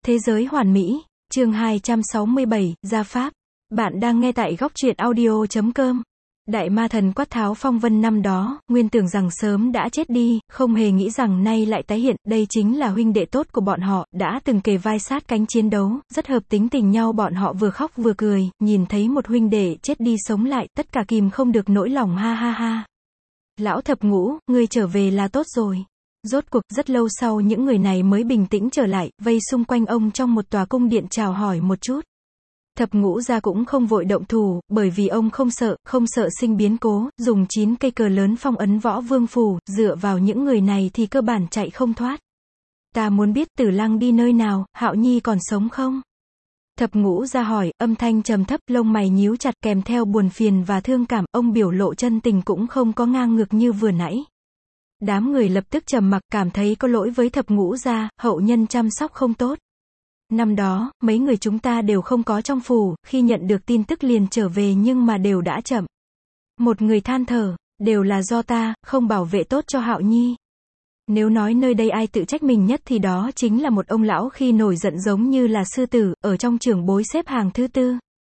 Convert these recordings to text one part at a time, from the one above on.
Thế giới hoàn mỹ, chương 267, Gia Pháp. Bạn đang nghe tại góc truyện audio.com. Đại ma thần Quát Tháo phong vân năm đó, nguyên tưởng rằng sớm đã chết đi, không hề nghĩ rằng nay lại tái hiện, đây chính là huynh đệ tốt của bọn họ, đã từng kề vai sát cánh chiến đấu, rất hợp tính tình nhau, bọn họ vừa khóc vừa cười, nhìn thấy một huynh đệ chết đi sống lại, tất cả kìm không được nỗi lòng ha ha ha. Lão Thập Ngũ, ngươi trở về là tốt rồi. Rốt cuộc, rất lâu sau những người này mới bình tĩnh trở lại, vây xung quanh ông trong một tòa cung điện chào hỏi một chút. Thập Ngũ gia cũng không vội động thủ, bởi vì ông không sợ sinh biến cố, dùng 9 cây cờ lớn phong ấn Võ Vương phủ, dựa vào những người này thì cơ bản chạy không thoát. Ta muốn biết Tử Lăng đi nơi nào, Hạo Nhi còn sống không? Thập Ngũ gia hỏi, âm thanh trầm thấp, lông mày nhíu chặt kèm theo buồn phiền và thương cảm, ông biểu lộ chân tình cũng không có ngang ngược như vừa nãy. Đám người lập tức trầm mặc, cảm thấy có lỗi với Thập Ngũ gia, hậu nhân chăm sóc không tốt. Năm đó, mấy người chúng ta đều không có trong phủ, khi nhận được tin tức liền trở về nhưng mà đều đã chậm. Một người than thở, đều là do ta, không bảo vệ tốt cho Hạo Nhi. Nếu nói nơi đây ai tự trách mình nhất thì đó chính là một ông lão khi nổi giận giống như là sư tử, ở trong trưởng bối xếp hàng thứ tư.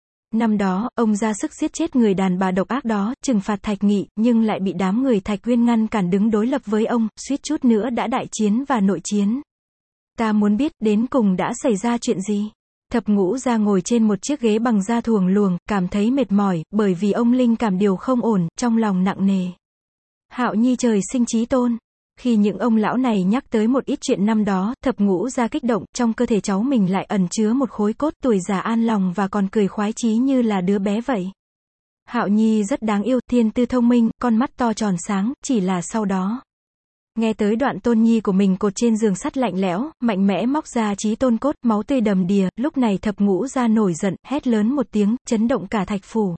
Năm đó, ông ra sức giết chết người đàn bà độc ác đó, trừng phạt Thạch Nghị, nhưng lại bị đám người Thạch Uyên ngăn cản đứng đối lập với ông, suýt chút nữa đã đại chiến và nội chiến. Ta muốn biết, đến cùng đã xảy ra chuyện gì? Thập Ngũ gia ngồi trên một chiếc ghế bằng da thuồng luồng, cảm thấy mệt mỏi, bởi vì ông linh cảm điều không ổn, trong lòng nặng nề. Hạo Nhi trời sinh chí tôn. Khi những ông lão này nhắc tới một ít chuyện năm đó, Thập Ngũ gia kích động, trong cơ thể cháu mình lại ẩn chứa một khối cốt tuổi già an lòng và còn cười khoái chí như là đứa bé vậy. Hạo Nhi rất đáng yêu, thiên tư thông minh, con mắt to tròn sáng, chỉ là sau đó. Nghe tới đoạn Tôn Nhi của mình cột trên giường sắt lạnh lẽo, mạnh mẽ móc ra chí tôn cốt, máu tươi đầm đìa, lúc này Thập Ngũ gia nổi giận, hét lớn một tiếng, chấn động cả Thạch phủ.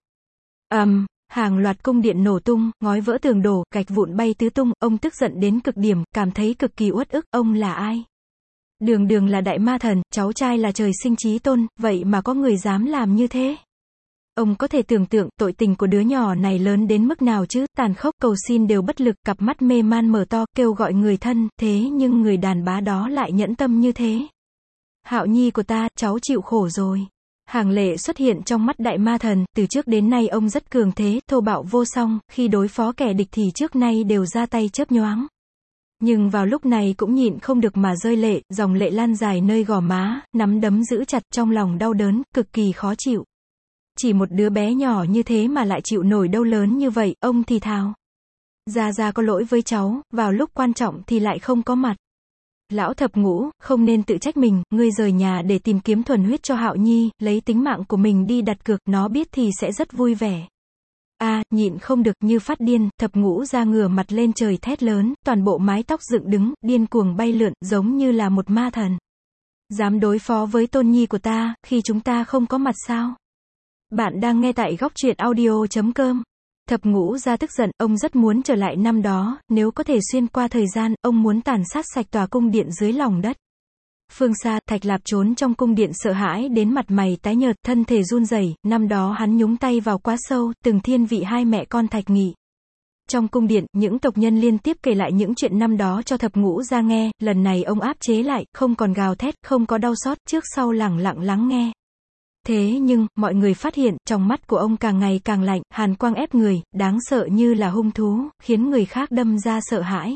Hàng loạt cung điện nổ tung, ngói vỡ tường đổ, gạch vụn bay tứ tung, ông tức giận đến cực điểm, cảm thấy cực kỳ uất ức, ông là ai? Đường Đường là đại ma thần, cháu trai là trời sinh chí tôn, vậy mà có người dám làm như thế? Ông có thể tưởng tượng, tội tình của đứa nhỏ này lớn đến mức nào chứ, tàn khốc, cầu xin đều bất lực, cặp mắt mê man mở to, kêu gọi người thân, thế nhưng người đàn bá đó lại nhẫn tâm như thế. Hạo Nhi của ta, cháu chịu khổ rồi. Hàng lệ xuất hiện trong mắt đại ma thần, từ trước đến nay ông rất cường thế, thô bạo vô song, khi đối phó kẻ địch thì trước nay đều ra tay chớp nhoáng. Nhưng vào lúc này cũng nhịn không được mà rơi lệ, dòng lệ lan dài nơi gò má, nắm đấm giữ chặt trong lòng đau đớn, cực kỳ khó chịu. Chỉ một đứa bé nhỏ như thế mà lại chịu nổi đau lớn như vậy, ông thì thào. Gia có lỗi với cháu, vào lúc quan trọng thì lại không có mặt. Lão Thập Ngũ, không nên tự trách mình, ngươi rời nhà để tìm kiếm thuần huyết cho Hạo Nhi, lấy tính mạng của mình đi đặt cược, nó biết thì sẽ rất vui vẻ. Nhịn không được, như phát điên, Thập Ngũ ra ngửa mặt lên trời thét lớn, toàn bộ mái tóc dựng đứng, điên cuồng bay lượn, giống như là một ma thần. Dám đối phó với Tôn Nhi của ta, khi chúng ta không có mặt sao? Bạn đang nghe tại góc truyện audio.com. Thập Ngũ gia tức giận, ông rất muốn trở lại năm đó, nếu có thể xuyên qua thời gian, ông muốn tàn sát sạch tòa cung điện dưới lòng đất. Phương xa, Thạch Lạp trốn trong cung điện sợ hãi đến mặt mày tái nhợt, thân thể run rẩy, năm đó hắn nhúng tay vào quá sâu, từng thiên vị hai mẹ con Thạch Nghị. Trong cung điện, những tộc nhân liên tiếp kể lại những chuyện năm đó cho Thập Ngũ gia nghe, lần này ông áp chế lại, không còn gào thét, không có đau xót, trước sau lẳng lặng lắng nghe. Thế nhưng, mọi người phát hiện, trong mắt của ông càng ngày càng lạnh, hàn quang ép người, đáng sợ như là hung thú, khiến người khác đâm ra sợ hãi.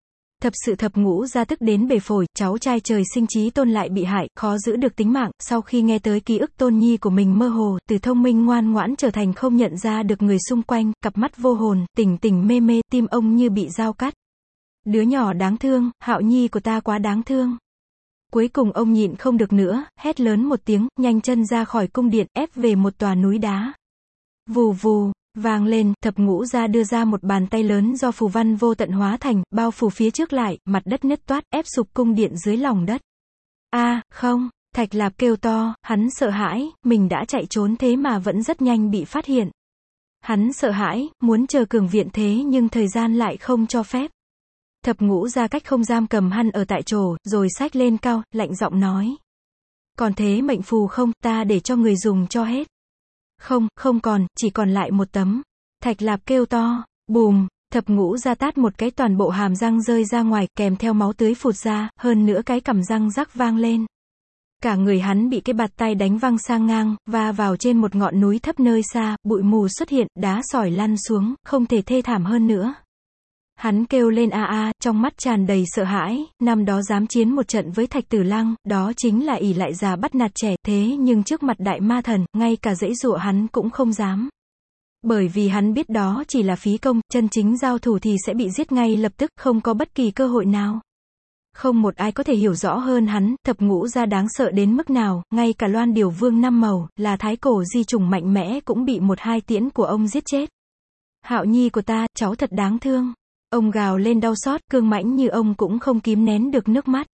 Thập Ngũ gia tức đến bể phổi, cháu trai trời sinh chí tôn lại bị hại, khó giữ được tính mạng, sau khi nghe tới ký ức Tôn Nhi của mình mơ hồ, từ thông minh ngoan ngoãn trở thành không nhận ra được người xung quanh, cặp mắt vô hồn, tỉnh mê mê, tim ông như bị dao cắt. Đứa nhỏ đáng thương, Hạo Nhi của ta quá đáng thương. Cuối cùng ông nhịn không được nữa, hét lớn một tiếng, nhanh chân ra khỏi cung điện, ép về một tòa núi đá. Vù vù, vang lên, Thập Ngũ gia đưa ra một bàn tay lớn do phù văn vô tận hóa thành, bao phủ phía trước lại, mặt đất nứt toát, ép sụp cung điện dưới lòng đất. Không, Thạch Lạp kêu to, hắn sợ hãi, mình đã chạy trốn thế mà vẫn rất nhanh bị phát hiện. Hắn sợ hãi, muốn chờ cường viện thế nhưng thời gian lại không cho phép. Thập Ngũ gia cách không giam cầm hắn ở tại chỗ, rồi xách lên cao, lạnh giọng nói. Còn thế mệnh phù không, ta để cho người dùng cho hết. Không còn, chỉ còn lại một tấm. Thạch Lạp kêu to, bùm, Thập Ngũ gia tát một cái, toàn bộ hàm răng rơi ra ngoài, kèm theo máu tưới phụt ra, hơn nữa cái cằm răng rắc vang lên. Cả người hắn bị cái bạt tay đánh văng sang ngang, va vào trên một ngọn núi thấp nơi xa, bụi mù xuất hiện, đá sỏi lăn xuống, không thể thê thảm hơn nữa. Hắn kêu lên a a, trong mắt tràn đầy sợ hãi, năm đó dám chiến một trận với Thạch Tử Lăng, đó chính là ỷ lại già bắt nạt trẻ, thế nhưng trước mặt đại ma thần, ngay cả giãy giụa hắn cũng không dám. Bởi vì hắn biết đó chỉ là phí công, chân chính giao thủ thì sẽ bị giết ngay lập tức, không có bất kỳ cơ hội nào. Không một ai có thể hiểu rõ hơn hắn, thập ngũ gia đáng sợ đến mức nào, ngay cả Loan Điểu Vương năm màu, là thái cổ di trùng mạnh mẽ cũng bị một hai tiễn của ông giết chết. Hạo nhi của ta, cháu thật đáng thương. Ông gào lên đau xót, cương mãnh như ông cũng không kìm nén được nước mắt.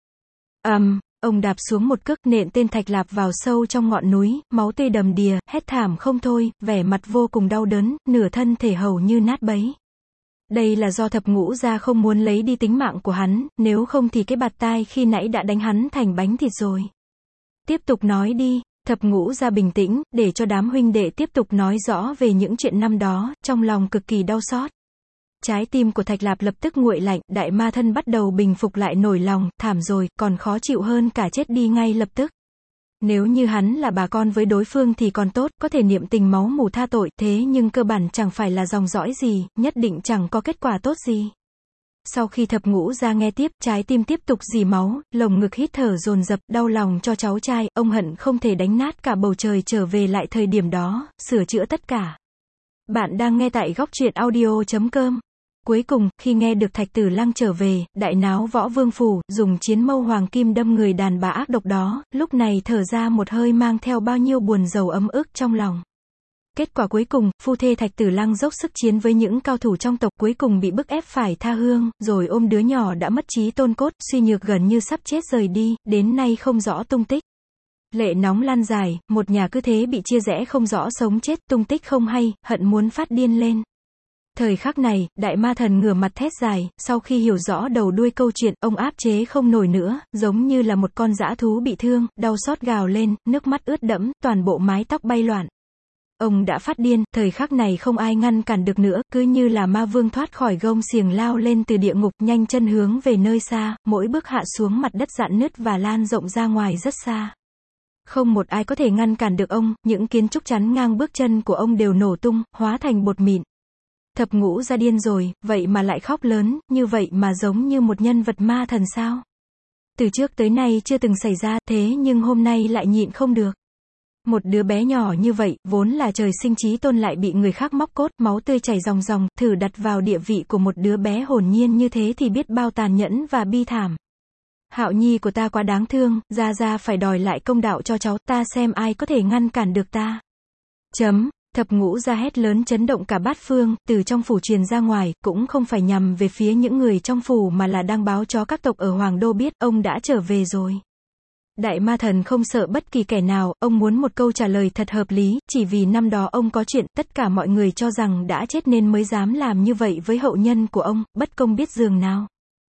Ông đạp xuống một cước, nện tên Thạch Lạp vào sâu trong ngọn núi, máu tươi đầm đìa, hét thảm không thôi, vẻ mặt vô cùng đau đớn, nửa thân thể hầu như nát bấy. Đây là do thập ngũ gia không muốn lấy đi tính mạng của hắn, nếu không thì cái bạt tai khi nãy đã đánh hắn thành bánh thịt rồi. Tiếp tục nói đi, thập ngũ gia bình tĩnh, để cho đám huynh đệ tiếp tục nói rõ về những chuyện năm đó, trong lòng cực kỳ đau xót. Trái tim của Thạch Lạp lập tức nguội lạnh, đại ma thân bắt đầu bình phục lại nổi lòng, thảm rồi, còn khó chịu hơn cả chết đi ngay lập tức. Nếu như hắn là bà con với đối phương thì còn tốt, có thể niệm tình máu mù tha tội, thế nhưng cơ bản chẳng phải là dòng dõi gì, nhất định chẳng có kết quả tốt gì. Sau khi thập ngũ gia nghe tiếp, trái tim tiếp tục rỉ máu, lồng ngực hít thở dồn dập, đau lòng cho cháu trai, ông hận không thể đánh nát cả bầu trời trở về lại thời điểm đó, sửa chữa tất cả. Bạn đang nghe tại Góc Truyện Audio.com. Cuối cùng, khi nghe được Thạch Tử Lăng trở về, đại náo Võ Vương phủ, dùng chiến mâu hoàng kim đâm người đàn bà ác độc đó, lúc này thở ra một hơi mang theo bao nhiêu buồn rầu ấm ức trong lòng. Kết quả cuối cùng, phu thê Thạch Tử Lăng dốc sức chiến với những cao thủ trong tộc, cuối cùng bị bức ép phải tha hương, rồi ôm đứa nhỏ đã mất trí tôn cốt, suy nhược gần như sắp chết rời đi, đến nay không rõ tung tích. Lệ nóng lan dài, một nhà cứ thế bị chia rẽ không rõ sống chết, tung tích không hay, hận muốn phát điên lên. Thời khắc này, đại ma thần ngửa mặt thét dài, sau khi hiểu rõ đầu đuôi câu chuyện, ông áp chế không nổi nữa, giống như là một con dã thú bị thương, đau xót gào lên, nước mắt ướt đẫm, toàn bộ mái tóc bay loạn. Ông đã phát điên, thời khắc này không ai ngăn cản được nữa, cứ như là ma vương thoát khỏi gông xiềng lao lên từ địa ngục, nhanh chân hướng về nơi xa, mỗi bước hạ xuống mặt đất rạn nứt và lan rộng ra ngoài rất xa. Không một ai có thể ngăn cản được ông, những kiến trúc chắn ngang bước chân của ông đều nổ tung, hóa thành bột mịn. Thập ngũ gia điên rồi, vậy mà lại khóc lớn, như vậy mà giống như một nhân vật ma thần sao? Từ trước tới nay chưa từng xảy ra, thế nhưng hôm nay lại nhịn không được. Một đứa bé nhỏ như vậy, vốn là trời sinh trí tôn lại bị người khác móc cốt, máu tươi chảy ròng ròng, thử đặt vào địa vị của một đứa bé hồn nhiên như thế thì biết bao tàn nhẫn và bi thảm. Hạo nhi của ta quá đáng thương, gia phải đòi lại công đạo cho cháu, ta xem ai có thể ngăn cản được ta. Thập ngũ gia hét lớn chấn động cả bát phương, từ trong phủ truyền ra ngoài, cũng không phải nhằm về phía những người trong phủ mà là đang báo cho các tộc ở Hoàng Đô biết, ông đã trở về rồi. Đại ma thần không sợ bất kỳ kẻ nào, ông muốn một câu trả lời thật hợp lý, chỉ vì năm đó ông có chuyện, tất cả mọi người cho rằng đã chết nên mới dám làm như vậy với hậu nhân của ông, bất công biết giường nào.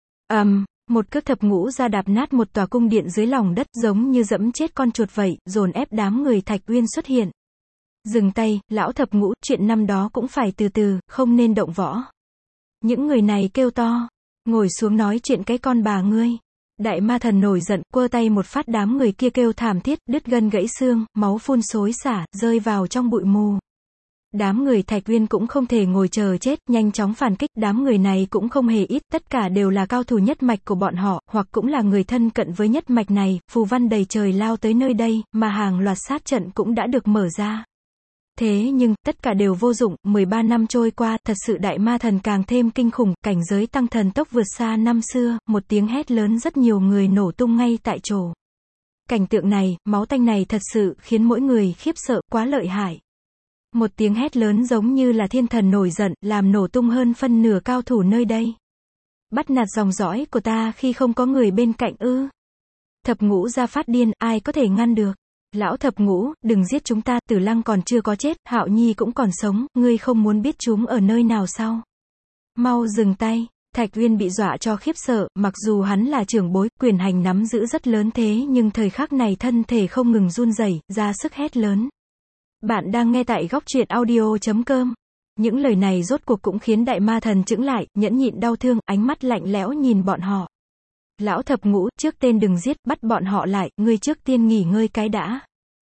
Một cước thập ngũ gia đạp nát một tòa cung điện dưới lòng đất, giống như dẫm chết con chuột vậy, dồn ép đám người Thạch Uyên xuất hiện. Dừng tay, lão thập ngũ, chuyện năm đó cũng phải từ từ, không nên động võ. Những người này kêu to, ngồi xuống nói chuyện cái con bà ngươi. Đại ma thần nổi giận, quơ tay một phát, đám người kia kêu thảm thiết, đứt gân gãy xương, máu phun xối xả, rơi vào trong bụi mù. Đám người Thạch Uyên cũng không thể ngồi chờ chết, nhanh chóng phản kích, đám người này cũng không hề ít, tất cả đều là cao thủ nhất mạch của bọn họ, hoặc cũng là người thân cận với nhất mạch này, phù văn đầy trời lao tới nơi đây, mà hàng loạt sát trận cũng đã được mở ra. Thế nhưng, tất cả đều vô dụng, 13 năm trôi qua, thật sự đại ma thần càng thêm kinh khủng, cảnh giới tăng thần tốc vượt xa năm xưa, một tiếng hét lớn rất nhiều người nổ tung ngay tại chỗ. Cảnh tượng này, máu tanh này thật sự khiến mỗi người khiếp sợ, quá lợi hại. Một tiếng hét lớn giống như là thiên thần nổi giận, làm nổ tung hơn phân nửa cao thủ nơi đây. Bắt nạt dòng dõi của ta khi không có người bên cạnh ư? Thập ngũ gia phát điên, ai có thể ngăn được? Lão thập ngũ, đừng giết chúng ta, Tử Lăng còn chưa có chết, Hạo nhi cũng còn sống, ngươi không muốn biết chúng ở nơi nào sao? Mau dừng tay. Thạch Uyên bị dọa cho khiếp sợ, mặc dù hắn là trưởng bối, quyền hành nắm giữ rất lớn thế nhưng thời khắc này thân thể không ngừng run rẩy, ra sức hét lớn. Bạn đang nghe tại Góc Truyện Audio.com. Những lời này rốt cuộc cũng khiến đại ma thần chững lại, nhẫn nhịn đau thương, ánh mắt lạnh lẽo nhìn bọn họ. Lão thập ngũ, trước tên đừng giết, bắt bọn họ lại, ngươi trước tiên nghỉ ngơi cái đã.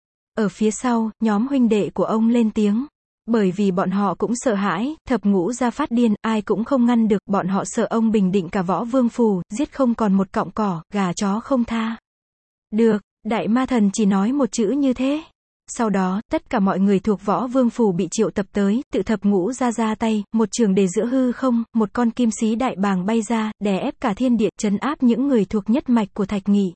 Ở phía sau, nhóm huynh đệ của ông lên tiếng. Bởi vì bọn họ cũng sợ hãi, thập ngũ ra phát điên, ai cũng không ngăn được, bọn họ sợ ông bình định cả Võ Vương Phủ, giết không còn một cọng cỏ, gà chó không tha. Được, đại ma thần chỉ nói một chữ như thế. Sau đó, tất cả mọi người thuộc Võ Vương Phủ bị triệu tập tới, tự thập ngũ ra tay, một trường đề giữa hư không, một con kim sĩ đại bàng bay ra, đè ép cả thiên địa, trấn áp những người thuộc nhất mạch của Thạch Nghị.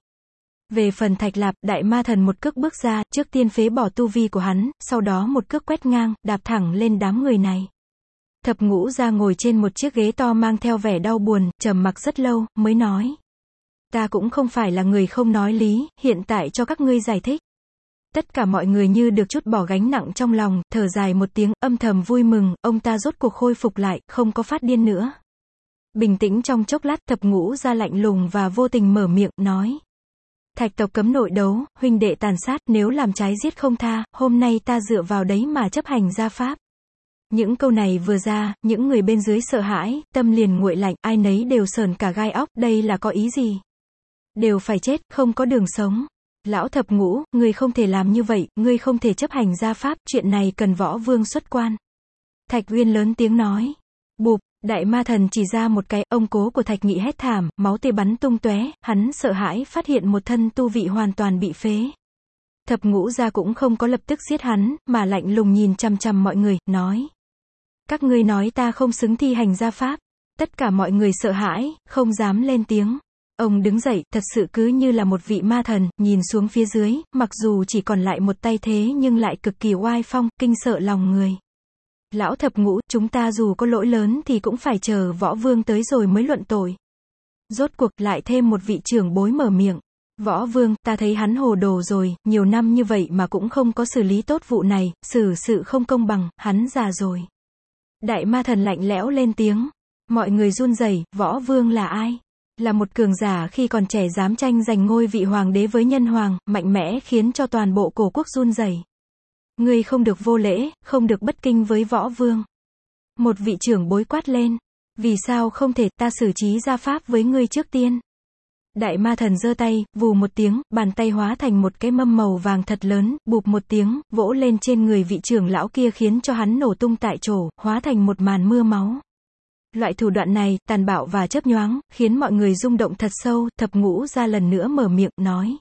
Về phần Thạch Lạp, đại ma thần một cước bước ra, trước tiên phế bỏ tu vi của hắn, sau đó một cước quét ngang, đạp thẳng lên đám người này. Thập ngũ ra ngồi trên một chiếc ghế to mang theo vẻ đau buồn, trầm mặc rất lâu, mới nói. Ta cũng không phải là người không nói lý, hiện tại cho các ngươi giải thích. Tất cả mọi người như được trút bỏ gánh nặng trong lòng, thở dài một tiếng, âm thầm vui mừng, ông ta rốt cuộc khôi phục lại, không có phát điên nữa. Bình tĩnh trong chốc lát, thập ngũ ra lạnh lùng và vô tình mở miệng, nói. Thạch tộc cấm nội đấu, huynh đệ tàn sát, nếu làm trái giết không tha, hôm nay ta dựa vào đấy mà chấp hành gia pháp. Những câu này vừa ra, những người bên dưới sợ hãi, tâm liền nguội lạnh, ai nấy đều sờn cả gai óc, đây là có ý gì? Đều phải chết, không có đường sống. Lão thập ngũ, ngươi không thể làm như vậy, ngươi không thể chấp hành gia pháp, chuyện này cần Võ Vương xuất quan. Thạch Uyên lớn tiếng nói. Bụp, đại ma thần chỉ ra một cái, ông cố của Thạch Nghị hét thảm, máu tươi bắn tung tóe, hắn sợ hãi phát hiện một thân tu vị hoàn toàn bị phế. Thập ngũ gia cũng không có lập tức giết hắn, mà lạnh lùng nhìn chằm chằm mọi người, nói. Các ngươi nói ta không xứng thi hành gia pháp. Tất cả mọi người sợ hãi, không dám lên tiếng. Ông đứng dậy, thật sự cứ như là một vị ma thần, nhìn xuống phía dưới, mặc dù chỉ còn lại một tay thế nhưng lại cực kỳ oai phong, kinh sợ lòng người. Lão thập ngũ, chúng ta dù có lỗi lớn thì cũng phải chờ Võ Vương tới rồi mới luận tội. Rốt cuộc lại thêm một vị trưởng bối mở miệng. Võ Vương, ta thấy hắn hồ đồ rồi, nhiều năm như vậy mà cũng không có xử lý tốt vụ này, xử sự không công bằng, hắn già rồi. Đại ma thần lạnh lẽo lên tiếng. Mọi người run rẩy, Võ Vương là ai? Là một cường giả khi còn trẻ dám tranh giành ngôi vị hoàng đế với nhân hoàng, mạnh mẽ khiến cho toàn bộ cổ quốc run rẩy. Ngươi không được vô lễ, không được bất kính với Võ Vương. Một vị trưởng bối quát lên. Vì sao không thể, ta xử trí gia pháp với ngươi trước tiên. Đại ma thần giơ tay, vù một tiếng, bàn tay hóa thành một cái mâm màu vàng thật lớn, bụp một tiếng, vỗ lên trên người vị trưởng lão kia khiến cho hắn nổ tung tại chỗ, hóa thành một màn mưa máu. Loại thủ đoạn này, tàn bạo và chớp nhoáng, khiến mọi người rung động thật sâu, thập ngũ ra lần nữa mở miệng, nói.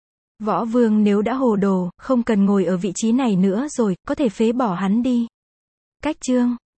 Võ Vương nếu đã hồ đồ, không cần ngồi ở vị trí này nữa rồi, có thể phế bỏ hắn đi. Cách chương